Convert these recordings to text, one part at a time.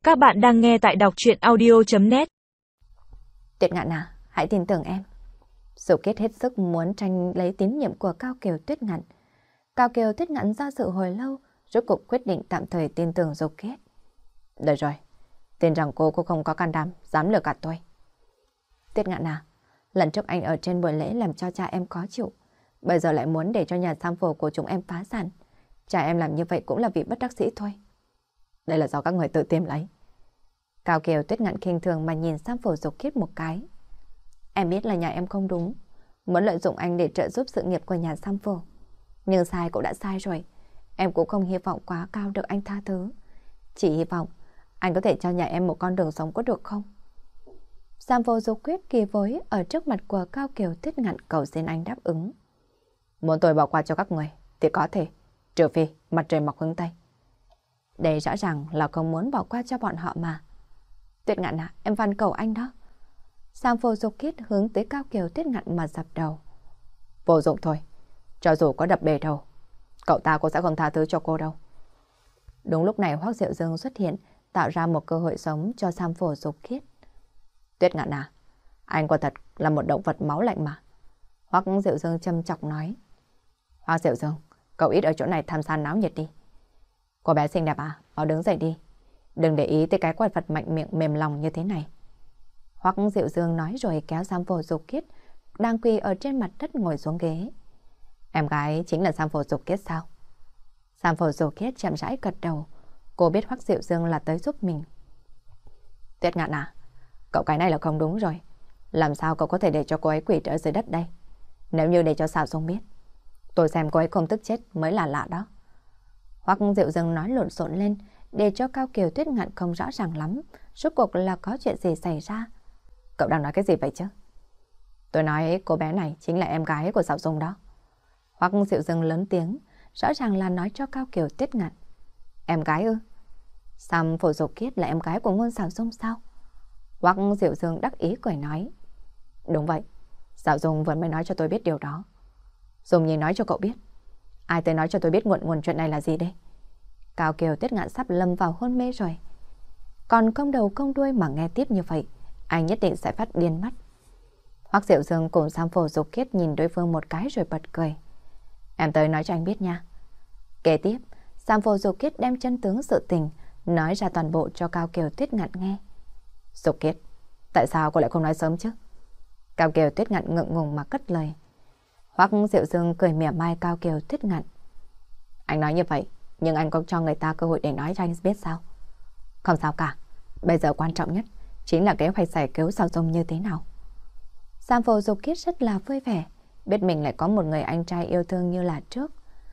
Các bạn đang nghe tại đọc truyện audio.net. Tuyết Ngạn à, hãy tin tưởng em. Dục Kết hết sức muốn tranh lấy tín nhiệm của Cao Kiều Tuyết Ngạn. Cao Kiều Tuyết Ngạn do sự hồi lâu, rốt cuộc quyết định tạm thời tin tưởng Dục Kết. Được rồi, tin rằng cô không có can đảm, dám lừa gạt tôi. Tuyết Ngạn à, lần trước anh ở trên buổi lễ làm cho cha em khó chịu, bây giờ lại muốn để cho nhà sam phổ của chúng em phá sản. Cha em làm như vậy cũng là vì bất đắc dĩ thôi. Đây là do các người tự tìm lấy. Cao Kiều Tuyết Ngạn khinh thường mà nhìn Sam Phổ Dục Kết một cái. Em biết là nhà em không đúng, muốn lợi dụng anh để trợ giúp sự nghiệp của nhà Sam Phổ. Nhưng sai cũng đã sai rồi, em cũng không hy vọng quá cao được anh tha thứ. Chỉ hy vọng anh có thể cho nhà em một con đường sống có được không? Sam Phổ Dục Kết kỳ với ở trước mặt của Cao Kiều Tuyết Ngạn cầu xin anh đáp ứng. Muốn tôi bỏ qua cho các người thì có thể, trừ phi mặt trời mọc hướng Tây. Đây rõ ràng là không muốn bỏ qua cho bọn họ mà. Tuyết Ngạn à, em van cầu anh đó. Sam Phổ Dục Kết hướng tới Cao Kiều Tuyết Ngạn mà dập đầu. Vô dụng thôi, cho dù có đập bể đầu, cậu ta cũng sẽ không tha thứ cho cô đâu. Đúng lúc này Hoắc Diệu Dương xuất hiện, tạo ra một cơ hội sống cho Sam Phổ Dục Kết. Tuyết Ngạn à, anh quả thật là một động vật máu lạnh mà. Hoắc Diệu Dương châm chọc nói. Hoắc Diệu Dương, cậu ít ở chỗ này tham gia náo nhiệt đi. Cô bé xinh đẹp à, mau đứng dậy đi. Đừng để ý tới cái quái vật mạnh miệng mềm lòng như thế này. Hoắc Diệu Dương nói rồi kéo Sam Phổ Dục Kết đang quỳ ở trên mặt đất ngồi xuống ghế. Em gái chính là Sam Phổ Dục Kết sao? Sam Phổ Dục Kết chậm rãi gật đầu. Cô biết Hoắc Diệu Dương là tới giúp mình. Tuyết Ngạn à, cậu cái này là không đúng rồi. Làm sao cậu có thể để cho cô ấy quỳ ở dưới đất đây? Nếu như để cho Sảo Dung biết, tôi xem cô ấy không tức chết mới là lạ đó. Hoắc Diệu Dương nói lộn xộn lên để cho Cao Kiều Tuyết Ngạn không rõ ràng lắm rốt cuộc là có chuyện gì xảy ra. Cậu đang nói cái gì vậy chứ? Tôi nói cô bé này chính là em gái của Sảo Dung đó. Hoắc Diệu Dương lớn tiếng, rõ ràng là nói cho Cao Kiều Tuyết Ngạn. Em gái ư? Sam Phổ Dục Kết là em gái của Ngôn Sảo Dung sao? Hoắc Diệu Dương đắc ý cười nói. Đúng vậy, Sảo Dung vừa mới nói cho tôi biết điều đó. Dung Nhi nói cho cậu biết. Ai tới nói cho tôi biết nguồn chuyện này là gì đây? Cao Kiều Tuyết Ngạn sắp lâm vào hôn mê rồi. Còn không đầu không đuôi mà nghe tiếp như vậy, anh nhất định sẽ phát điên mất. Hoắc Diệu Dương cùng Sam Phổ Dục Kết nhìn đối phương một cái rồi bật cười. Em tới nói cho anh biết nha. Kế tiếp, Sam Phổ Dục Kết đem chân tướng sự tình nói ra toàn bộ cho Cao Kiều Tuyết Ngạn nghe. Dục Kết, tại sao cô lại không nói sớm chứ? Cao Kiều Tuyết Ngạn ngượng ngùng mà cất lời. Hoắc Diệu Dương cười mỉa mai Cao Kiều Tuyết Ngạn. Anh nói như vậy, nhưng anh có cho người ta cơ hội để nói cho anh biết sao? Không sao cả, bây giờ quan trọng nhất chính là kế hoạch giải cứu Sảo Dung như thế nào. Sam Phổ Dục Kết rất là vui vẻ, biết mình lại có một người anh trai yêu thương như là trước.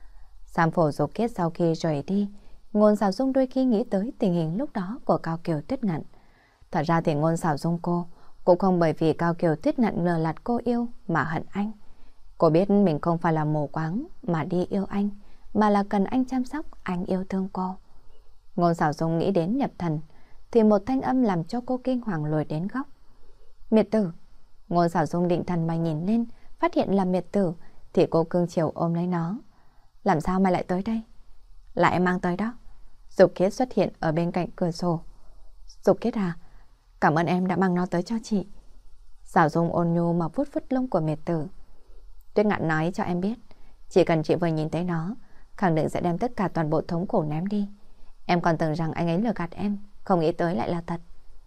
Sam Phổ Dục Kết sau khi rời đi, Ngôn Sảo Dung đôi khi nghĩ tới tình hình lúc đó của Cao Kiều Tuyết Ngạn. Thật ra thì Ngôn Sảo Dung cô cũng không bởi vì Cao Kiều Tuyết Ngạn lừa gạt cô yêu mà hận anh. Cô biết mình không phải là mù quáng mà đi yêu anh, mà là cần anh chăm sóc, anh yêu thương cô. Ngôn Sảo Dung nghĩ đến nhập thần, thì một thanh âm làm cho cô kinh hoàng lùi đến góc. Miệt Tử. Ngôn Sảo Dung định thần mà nhìn lên, phát hiện là Miệt Tử, thì cô cưng chiều ôm lấy nó. Làm sao mày lại tới đây? Là em mang tới đó. Dục Kết xuất hiện ở bên cạnh cửa sổ. Dục Kết à, cảm ơn em đã mang nó tới cho chị. Sảo Dung ôn nhu mà vuốt vuốt lông của Miệt Tử. Tuyết Ngạn nói cho em biết, chỉ cần chị vừa nhìn thấy nó, khẳng định sẽ đem tất cả toàn bộ thống khổ ném đi. Em còn tưởng rằng anh ấy lừa gạt em, không nghĩ tới lại là thật.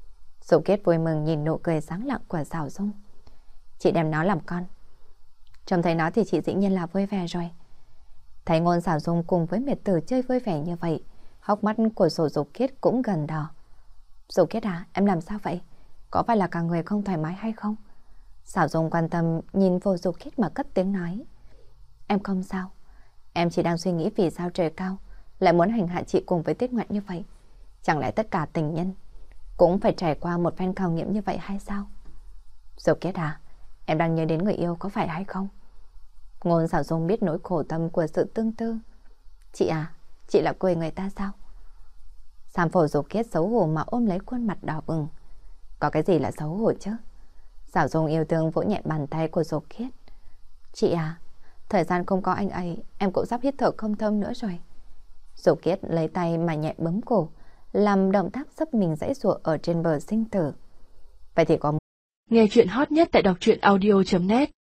Dục Kết vui mừng nhìn nụ cười sáng lặng của Sảo Dung. Chị đem nó làm con. Trông thấy nó thì chị dĩ nhiên là vui vẻ rồi. Thấy Ngôn Sảo Dung cùng với Miệt Tử chơi vui vẻ như vậy, hốc mắt của Dục Kết cũng gần đỏ. Dục Kết à, em làm sao vậy? Có phải là cả người không thoải mái hay không? Sảo Dung quan tâm nhìn vô Dục Kết mà cất tiếng nói. Em không sao. Em chỉ đang suy nghĩ vì sao trời cao lại muốn hành hạ chị cùng với Tuyết Ngạn như vậy. Chẳng lẽ tất cả tình nhân cũng phải trải qua một phen khảo nghiệm như vậy hay sao? Dục Kết à, em đang nhớ đến người yêu có phải hay không? Ngôn Sảo Dung biết nỗi khổ tâm của sự tương tư. Chị à, chị là quê người ta sao? Sam Phổ Dục Kết xấu hổ mà ôm lấy khuôn mặt đỏ bừng. Có cái gì là xấu hổ chứ? Sảo Dung yêu thương vỗ nhẹ bàn tay của Dục Kết. Chị à, thời gian không có anh ấy, em cũng sắp hít thở không thông nữa rồi. Dục Kết lấy tay mà nhẹ bấm cổ, làm động tác giúp mình giãy giụa ở trên bờ sinh tử. Vậy thì có Nghe chuyện hot nhất tại đọc truyện audio.net